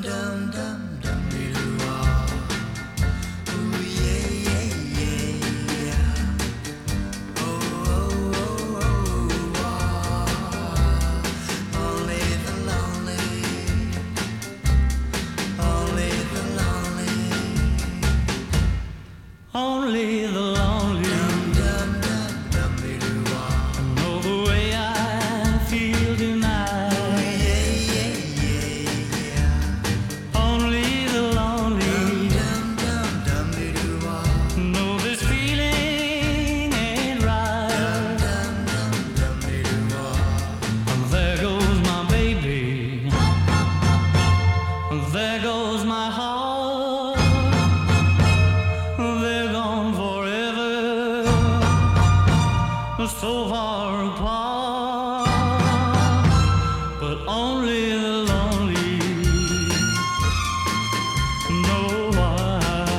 dum dum dum dee doo ah. Ooh yeah yeah yeah yeah. Oh oh oh oh ah. Only the lonely, only the lonely, only the lonely. Dum dum dum dum dee doo ah. Know the way I feel tonight. Only the lonely. Dum dum dum dee doo ah. Know this feeling ain't right. Dum dum dum dee doo ah. There goes my baby. There goes my heart. They're gone forever. So far apart. But only the lonely know why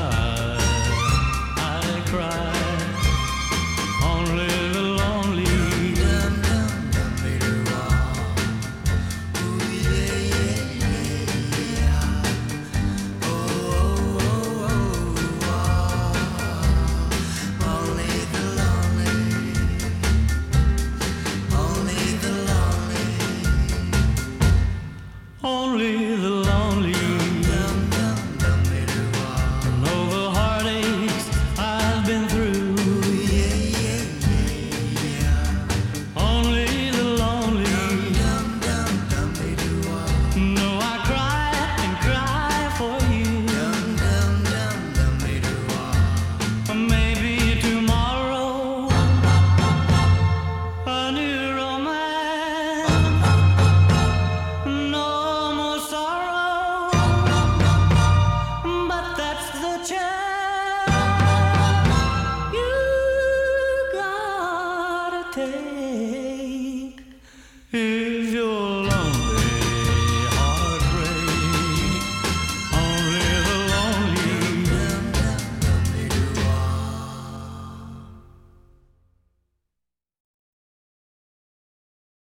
I cry. Only the lonely. Dum dum dum dee doo ah. Ooh yeah yeah yeah yeah. Oh oh oh oh ah. Only the lonely, only the lonely, only the